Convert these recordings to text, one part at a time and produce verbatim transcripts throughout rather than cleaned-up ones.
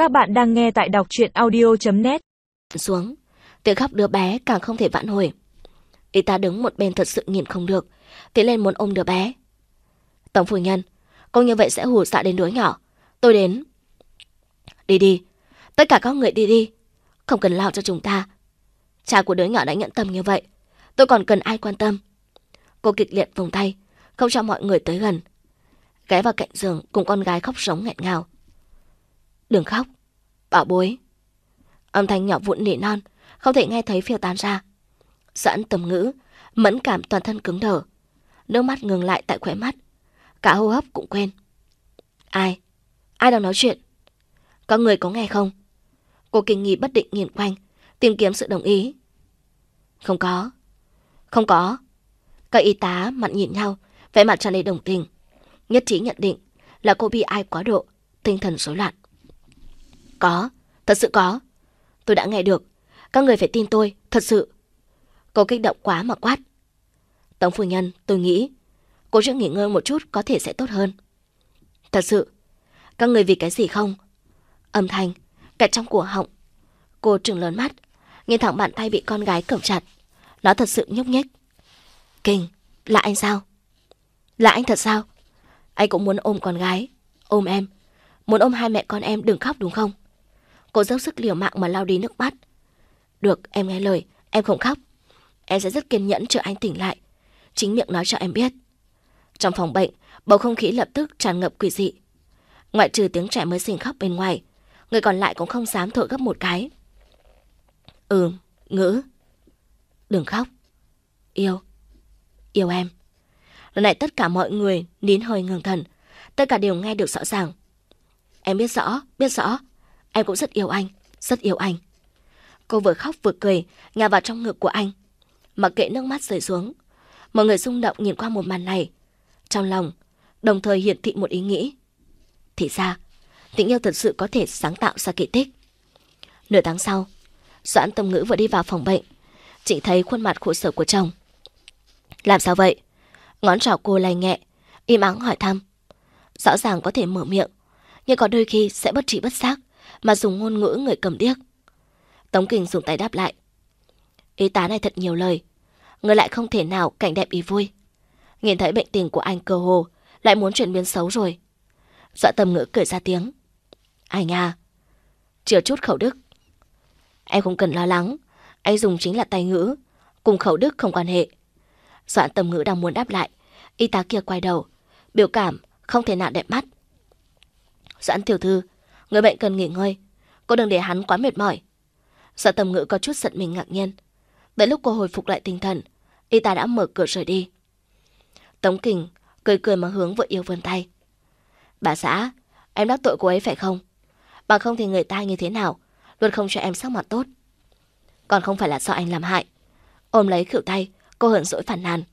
Các bạn đang nghe tại đọc truyện audio chấm net. Xuống, tiếng khóc đứa bé càng không thể vãn hồi. Y tá đứng một bên thật sự nhìn không được, tiến lên muốn ôm đứa bé. Tổng phu nhân, cô như vậy sẽ hù dọa đến đứa nhỏ. Tôi đến. Đi đi, tất cả các người đi đi, không cần lo cho chúng ta. Cha của đứa nhỏ đã nhẫn tâm như vậy, tôi còn cần ai quan tâm. Cô kịch liệt vùng tay, không cho mọi người tới gần. Ghé vào cạnh giường cùng con gái khóc sống nghẹn ngào. Đừng khóc, bảo bối. Âm thanh nhỏ vụn nỉ non, không thể nghe thấy phiêu tán ra. Doãn Tầm Ngữ, mẫn cảm toàn thân cứng đờ. Nước mắt ngừng lại tại khóe mắt, cả hô hấp cũng quên. Ai? Ai đang nói chuyện? Có người có nghe không? Cô kinh nghi bất định nhìn quanh, tìm kiếm sự đồng ý. Không có. Không có. Các y tá mặt nhìn nhau, vẻ mặt tràn đầy đồng tình. Nhất trí nhận định là cô bị ai quá độ, tinh thần rối loạn. Có, thật sự có. Tôi đã nghe được. Các người phải tin tôi, thật sự. Cô kích động quá mà quát. Tống phu nhân, tôi nghĩ cô chưa nghỉ ngơi một chút có thể sẽ tốt hơn. Thật sự. Các người vì cái gì không? Âm thanh kẹt trong cổ họng. Cô trừng lớn mắt, nhìn thẳng bàn tay bị con gái cầm chặt. Nó thật sự nhúc nhích. Kinh, là anh sao? Là anh thật sao? Anh cũng muốn ôm con gái, ôm em, muốn ôm hai mẹ con em đừng khóc đúng không? Cô dốc sức liều mạng mà lau đi nước mắt. Được, em nghe lời, em không khóc. Em sẽ rất kiên nhẫn chờ anh tỉnh lại, chính miệng nói cho em biết. Trong phòng bệnh, bầu không khí lập tức tràn ngập quỷ dị. Ngoại trừ tiếng trẻ mới sinh khóc bên ngoài, người còn lại cũng không dám thở gấp một cái. Ừ, Ngữ. Đừng khóc. Yêu. Yêu em. Lần này tất cả mọi người nín hơi ngừng thần. Tất cả đều nghe được rõ ràng. Em biết rõ, biết rõ. Em cũng rất yêu anh, rất yêu anh. Cô vừa khóc vừa cười, ngả vào trong ngực của anh. Mặc kệ nước mắt rơi xuống, mọi người rung động nhìn qua một màn này. Trong lòng, đồng thời hiển thị một ý nghĩ. Thì ra, tình yêu thật sự có thể sáng tạo ra kỳ tích. Nửa tháng sau, Doãn Tầm Ngữ vừa đi vào phòng bệnh, chị thấy khuôn mặt khổ sở của chồng. Làm sao vậy? Ngón trỏ cô lay nhẹ, im ắng hỏi thăm. Rõ ràng có thể mở miệng, nhưng có đôi khi sẽ bất trí bất giác mà dùng ngôn ngữ người cầm điếc. Tống Kình dùng tay đáp lại. Y tá này thật nhiều lời, người lại không thể nào cảnh đẹp ý vui. Nhìn thấy bệnh tình của anh cơ hồ lại muốn chuyển biến xấu rồi. Doãn Tầm Ngữ cười ra tiếng. Anh à, chừa chút khẩu đức. Em không cần lo lắng, anh dùng chính là tay ngữ, cùng khẩu đức không quan hệ. Doãn Tầm Ngữ đang muốn đáp lại, y tá kia quay đầu, biểu cảm không thể nào đẹp mắt. Doãn tiểu thư, người bệnh cần nghỉ ngơi, cô đừng để hắn quá mệt mỏi. Doãn Tầm Ngữ có chút giận mình ngạc nhiên. Đến lúc cô hồi phục lại tinh thần, y tá đã mở cửa rời đi. Tống Kình cười cười mà hướng vợ yêu vươn tay. Bà xã, em đắc tội cô ấy phải không? Bằng không thì người ta như thế nào luôn không cho em sắc mặt tốt. Còn không phải là do anh làm hại. Ôm lấy khuỷu tay, cô hờn dỗi phàn nàn.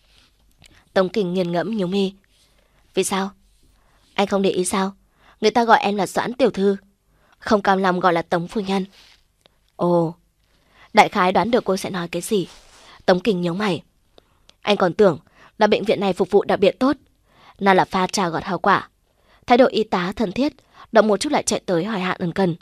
Tống Kình nghiền ngẫm nhíu mi. Vì sao? Anh không để ý sao? Người ta gọi em là Doãn tiểu thư, không cam lòng gọi là Tống phu nhân. Ồ, đại khái đoán được cô sẽ nói cái gì. Tống Kình nhướng mày. Anh còn tưởng là bệnh viện này phục vụ đặc biệt tốt, nào là pha trà gọt hào quả. Thái độ y tá thân thiết, động một chút lại chạy tới hỏi han ân cần.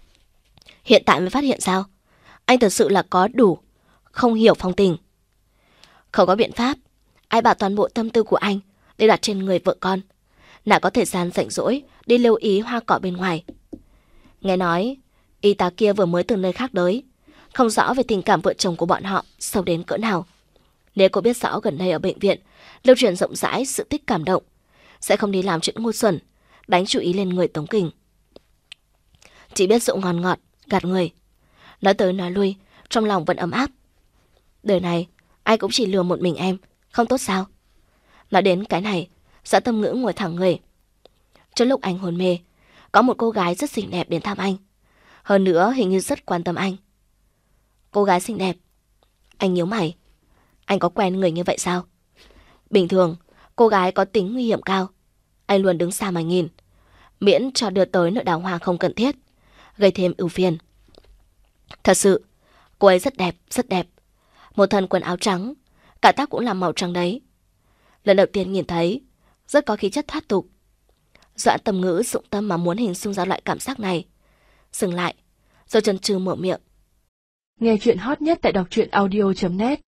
Hiện tại mới phát hiện sao? Anh thật sự là có đủ không hiểu phong tình. Không có biện pháp, ai bảo toàn bộ tâm tư của anh đều đặt trên người vợ con, nào có thời gian rảnh rỗi đi lưu ý hoa cỏ bên ngoài. Nghe nói y tá kia vừa mới từ nơi khác tới, không rõ về tình cảm vợ chồng của bọn họ sâu đến cỡ nào. Nếu cô biết rõ gần đây ở bệnh viện lưu truyền rộng rãi sự tích cảm động, sẽ không đi làm chuyện ngu xuẩn, đánh chú ý lên người Tống Kình. Chỉ biết rượu ngon ngọt, gạt người. Nói tới nói lui, trong lòng vẫn ấm áp. Đời này, ai cũng chỉ lừa một mình em, không tốt sao? Nói đến cái này, Doãn Tầm Ngữ ngồi thẳng người. Trong lúc anh hôn mê, có một cô gái rất xinh đẹp đến thăm anh. Hơn nữa hình như rất quan tâm anh. Cô gái xinh đẹp. Anh nhíu mày. Anh có quen người như vậy sao? Bình thường, cô gái có tính nguy hiểm cao, anh luôn đứng xa mà nhìn, miễn cho đưa tới nỗi đào hoa không cần thiết, gây thêm ưu phiền. Thật sự, cô ấy rất đẹp, rất đẹp. Một thân quần áo trắng, cả tóc cũng là màu trắng đấy. Lần đầu tiên nhìn thấy, rất có khí chất thoát tục. Doãn Tầm Ngữ dụng tâm mà muốn hình dung ra loại cảm giác này. dừng lại, rồi chần chừ mở miệng. Nghe chuyện hot nhất tại đọc truyện audio chấm net.